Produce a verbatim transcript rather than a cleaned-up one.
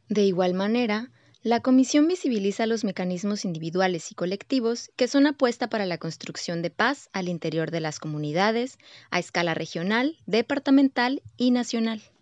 De igual manera, la Comisión visibiliza los mecanismos individuales y colectivos que son apuesta para la construcción de paz al interior de las comunidades, a escala regional, departamental y nacional.